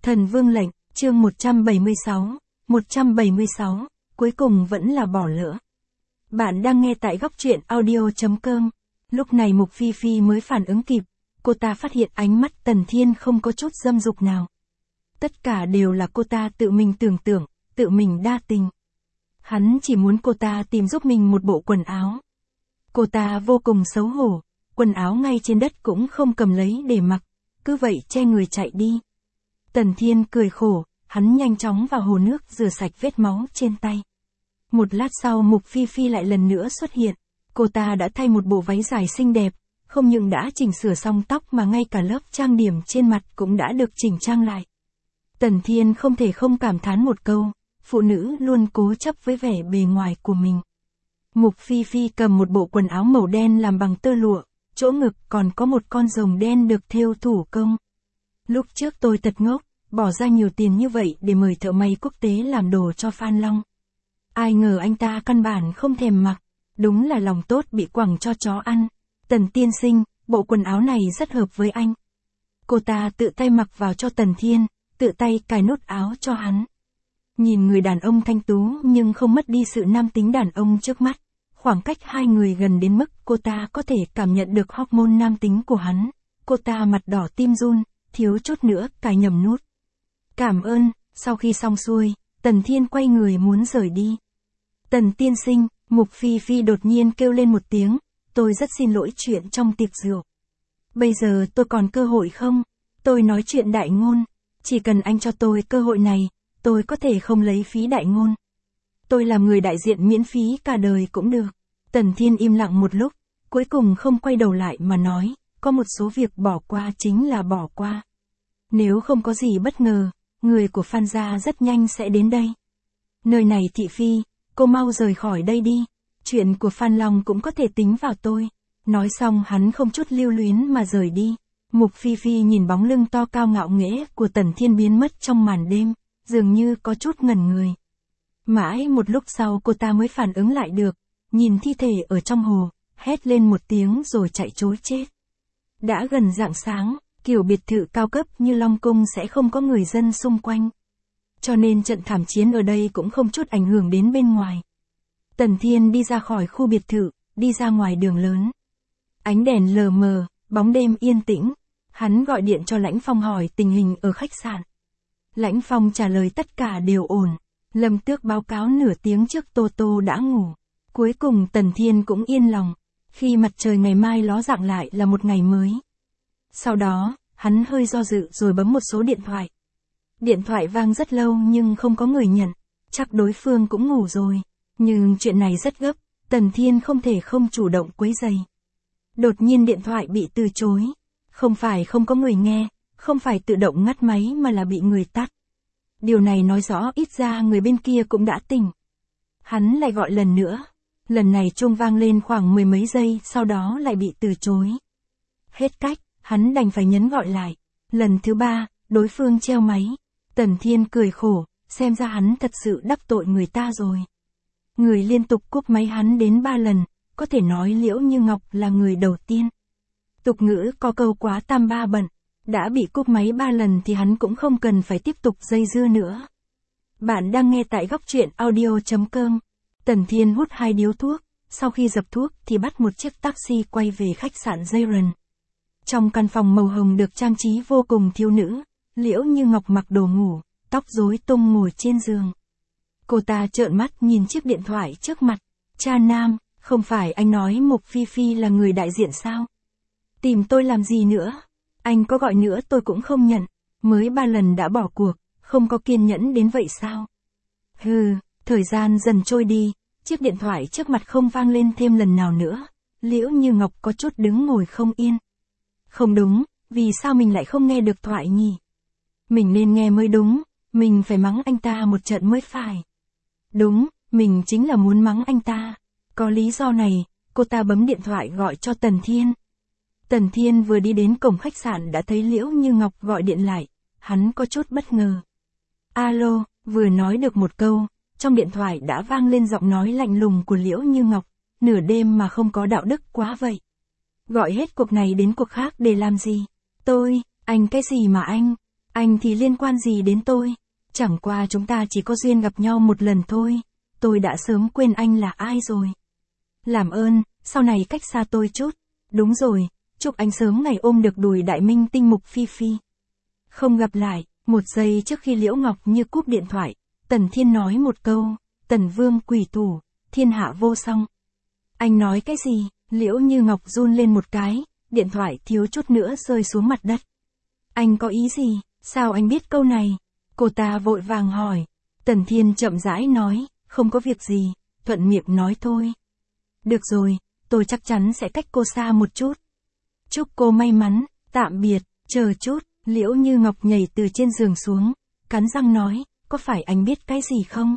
Thần Vương lệnh, chương 176, cuối cùng vẫn là bỏ lỡ. Bạn đang nghe tại góc truyện audio.com. Lúc này Mục Phi Phi mới phản ứng kịp, cô ta phát hiện ánh mắt Tần Thiên không có chút dâm dục nào. Tất cả đều là cô ta tự mình tưởng tượng, tự mình đa tình. Hắn chỉ muốn cô ta tìm giúp mình một bộ quần áo. Cô ta vô cùng xấu hổ, quần áo ngay trên đất cũng không cầm lấy để mặc, cứ vậy che người chạy đi. Tần Thiên cười khổ, hắn nhanh chóng vào hồ nước rửa sạch vết máu trên tay. Một lát sau Mục Phi Phi lại lần nữa xuất hiện, cô ta đã thay một bộ váy dài xinh đẹp, không những đã chỉnh sửa xong tóc mà ngay cả lớp trang điểm trên mặt cũng đã được chỉnh trang lại. Tần Thiên không thể không cảm thán một câu, phụ nữ luôn cố chấp với vẻ bề ngoài của mình. Mục Phi Phi cầm một bộ quần áo màu đen làm bằng tơ lụa, chỗ ngực còn có một con rồng đen được thêu thủ công. Lúc trước tôi thật ngốc, bỏ ra nhiều tiền như vậy để mời thợ may quốc tế làm đồ cho Phan Long. Ai ngờ anh ta căn bản không thèm mặc, đúng là lòng tốt bị quẳng cho chó ăn. Tần tiên sinh, bộ quần áo này rất hợp với anh. Cô ta tự tay mặc vào cho Tần Thiên, tự tay cài nút áo cho hắn. Nhìn người đàn ông thanh tú nhưng không mất đi sự nam tính đàn ông trước mắt. Khoảng cách hai người gần đến mức cô ta có thể cảm nhận được hormone nam tính của hắn. Cô ta mặt đỏ tim run, thiếu chút nữa cài nhầm nút. Cảm ơn, sau khi xong xuôi, Tần Thiên quay người muốn rời đi. Tần tiên sinh, Mục Phi Phi đột nhiên kêu lên một tiếng, tôi rất xin lỗi chuyện trong tiệc rượu. Bây giờ tôi còn cơ hội không? Tôi nói chuyện đại ngôn, chỉ cần anh cho tôi cơ hội này, tôi có thể không lấy phí đại ngôn. Tôi làm người đại diện miễn phí cả đời cũng được. Tần Thiên im lặng một lúc, cuối cùng không quay đầu lại mà nói, có một số việc bỏ qua chính là bỏ qua. Nếu không có gì bất ngờ, người của Phan gia rất nhanh sẽ đến đây. Nơi này thị phi, cô mau rời khỏi đây đi. Chuyện của Phan Long cũng có thể tính vào tôi. Nói xong hắn không chút lưu luyến mà rời đi. Mục Phi Phi nhìn bóng lưng to cao ngạo nghễ của Tần Thiên biến mất trong màn đêm, dường như có chút ngẩn người. Mãi một lúc sau cô ta mới phản ứng lại được, nhìn thi thể ở trong hồ, hét lên một tiếng rồi chạy trối chết. Đã gần rạng sáng, kiểu biệt thự cao cấp như Long Cung sẽ không có người dân xung quanh. Cho nên trận thảm chiến ở đây cũng không chút ảnh hưởng đến bên ngoài. Tần Thiên đi ra khỏi khu biệt thự, đi ra ngoài đường lớn. Ánh đèn lờ mờ, bóng đêm yên tĩnh. Hắn gọi điện cho Lãnh Phong hỏi tình hình ở khách sạn. Lãnh Phong trả lời tất cả đều ổn. Lâm Tước báo cáo nửa tiếng trước Tô Tô đã ngủ. Cuối cùng Tần Thiên cũng yên lòng. Khi mặt trời ngày mai ló dạng lại là một ngày mới. Sau đó, hắn hơi do dự rồi bấm một số điện thoại. Điện thoại vang rất lâu nhưng không có người nhận. Chắc đối phương cũng ngủ rồi. Nhưng chuyện này rất gấp, Tần Thiên không thể không chủ động quấy rầy. Đột nhiên điện thoại bị từ chối. Không phải không có người nghe, không phải tự động ngắt máy mà là bị người tắt. Điều này nói rõ ít ra người bên kia cũng đã tỉnh. Hắn lại gọi lần nữa. Lần này chuông vang lên khoảng mười mấy giây, sau đó lại bị từ chối. Hết cách, hắn đành phải nhấn gọi lại. Lần thứ ba, đối phương treo máy. Tần Thiên cười khổ, xem ra hắn thật sự đắc tội người ta rồi. Người liên tục cúp máy hắn đến 3 lần, có thể nói Liễu Như Ngọc là người đầu tiên. Tục ngữ có câu quá tam ba bận, đã bị cúp máy 3 lần thì hắn cũng không cần phải tiếp tục dây dưa nữa. Bạn đang nghe tại góc truyện audio.com. Tần Thiên hút 2 điếu thuốc, sau khi dập thuốc thì bắt một chiếc taxi quay về khách sạn Jayron. Trong căn phòng màu hồng được trang trí vô cùng thiếu nữ, Liễu Như Ngọc mặc đồ ngủ, tóc rối tung ngồi trên giường. Cô ta trợn mắt nhìn chiếc điện thoại trước mặt. Cha nam, không phải anh nói Mục Phi Phi là người đại diện sao? Tìm tôi làm gì nữa? Anh có gọi nữa tôi cũng không nhận. Mới 3 lần đã bỏ cuộc, không có kiên nhẫn đến vậy sao? Hừ, thời gian dần trôi đi, chiếc điện thoại trước mặt không vang lên thêm lần nào nữa. Liễu Như Ngọc có chút đứng ngồi không yên. Không đúng, vì sao mình lại không nghe được thoại nhỉ? Mình nên nghe mới đúng, mình phải mắng anh ta một trận mới phải. Đúng, mình chính là muốn mắng anh ta. Có lý do này, cô ta bấm điện thoại gọi cho Tần Thiên. Tần Thiên vừa đi đến cổng khách sạn đã thấy Liễu Như Ngọc gọi điện lại. Hắn có chút bất ngờ. Alo, vừa nói được một câu, trong điện thoại đã vang lên giọng nói lạnh lùng của Liễu Như Ngọc. Nửa đêm mà không có đạo đức quá vậy. Gọi hết cuộc này đến cuộc khác để làm gì? Anh cái gì mà anh? Anh thì liên quan gì đến tôi? Chẳng qua chúng ta chỉ có duyên gặp nhau một lần thôi. Tôi đã sớm quên anh là ai rồi. Làm ơn, sau này cách xa tôi chút. Đúng rồi, chúc anh sớm ngày ôm được đùi đại minh tinh Mục Phi Phi. Không gặp lại, một giây trước khi Liễu Ngọc Như cúp điện thoại, Tần Thiên nói một câu, Tần Vương quỷ thủ, thiên hạ vô song. Anh nói cái gì? Liễu Như Ngọc run lên một cái, điện thoại thiếu chút nữa rơi xuống mặt đất. Anh có ý gì? Sao anh biết câu này? Cô ta vội vàng hỏi. Tần Thiên chậm rãi nói, không có việc gì, thuận miệng nói thôi. Được rồi, tôi chắc chắn sẽ cách cô xa một chút. Chúc cô may mắn, tạm biệt, chờ chút. Liễu Như Ngọc nhảy từ trên giường xuống, cắn răng nói, có phải anh biết cái gì không?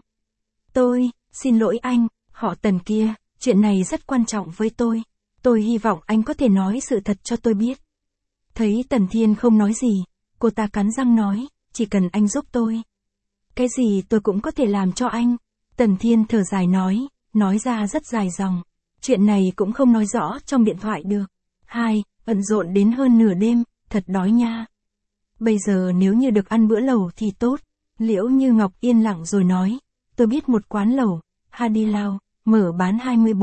Xin lỗi anh, họ Tần kia, chuyện này rất quan trọng với tôi. Tôi hy vọng anh có thể nói sự thật cho tôi biết. Thấy Tần Thiên không nói gì, cô ta cắn răng nói, chỉ cần anh giúp tôi. Cái gì tôi cũng có thể làm cho anh. Tần Thiên thở dài nói ra rất dài dòng. Chuyện này cũng không nói rõ trong điện thoại được. Bận rộn đến hơn nửa đêm, thật đói nha. Bây giờ nếu như được ăn bữa lẩu thì tốt. Liễu Như Ngọc yên lặng rồi nói, tôi biết một quán lẩu, Hadilao, mở bán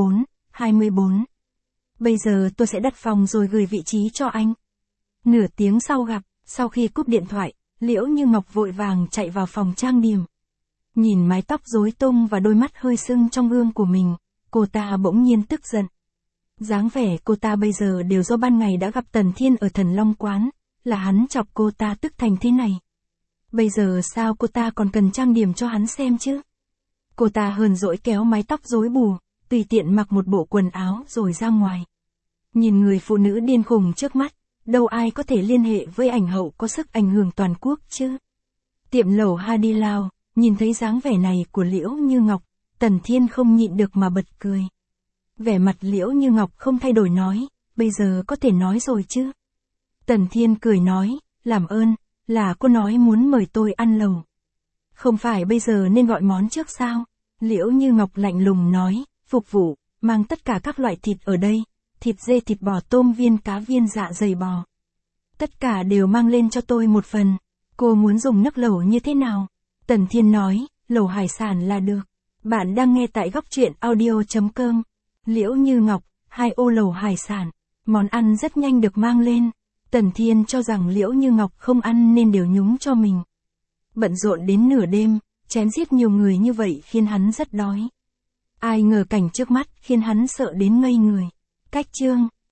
24. Bây giờ tôi sẽ đặt phòng rồi gửi vị trí cho anh. Nửa tiếng sau gặp, sau khi cúp điện thoại, Liễu Như Ngọc vội vàng chạy vào phòng trang điểm. Nhìn mái tóc rối tung và đôi mắt hơi sưng trong gương của mình, cô ta bỗng nhiên tức giận. Dáng vẻ cô ta bây giờ đều do ban ngày đã gặp Tần Thiên ở Thần Long Quán, là hắn chọc cô ta tức thành thế này. Bây giờ sao cô ta còn cần trang điểm cho hắn xem chứ? Cô ta hờn dỗi kéo mái tóc rối bù, tùy tiện mặc một bộ quần áo rồi ra ngoài. Nhìn người phụ nữ điên khùng trước mắt, đâu ai có thể liên hệ với ảnh hậu có sức ảnh hưởng toàn quốc chứ? Tiệm lẩu Hadilao, nhìn thấy dáng vẻ này của Liễu Như Ngọc, Tần Thiên không nhịn được mà bật cười. Vẻ mặt Liễu Như Ngọc không thay đổi nói, bây giờ có thể nói rồi chứ? Tần Thiên cười nói, làm ơn, là cô nói muốn mời tôi ăn lẩu. Không phải bây giờ nên gọi món trước sao? Liễu Như Ngọc lạnh lùng nói, phục vụ, mang tất cả các loại thịt ở đây, thịt dê, thịt bò, tôm viên, cá viên, dạ dày bò. Tất cả đều mang lên cho tôi một phần. Cô muốn dùng nước lẩu như thế nào? Tần Thiên nói, lẩu hải sản là được. Bạn đang nghe tại góc truyện audio.com. Liễu Như Ngọc, 2 ô lẩu hải sản. Món ăn rất nhanh được mang lên. Tần Thiên cho rằng Liễu Như Ngọc không ăn nên đều nhúng cho mình. Bận rộn đến nửa đêm, chém giết nhiều người như vậy khiến hắn rất đói. Ai ngờ cảnh trước mắt khiến hắn sợ đến ngây người. Cách chương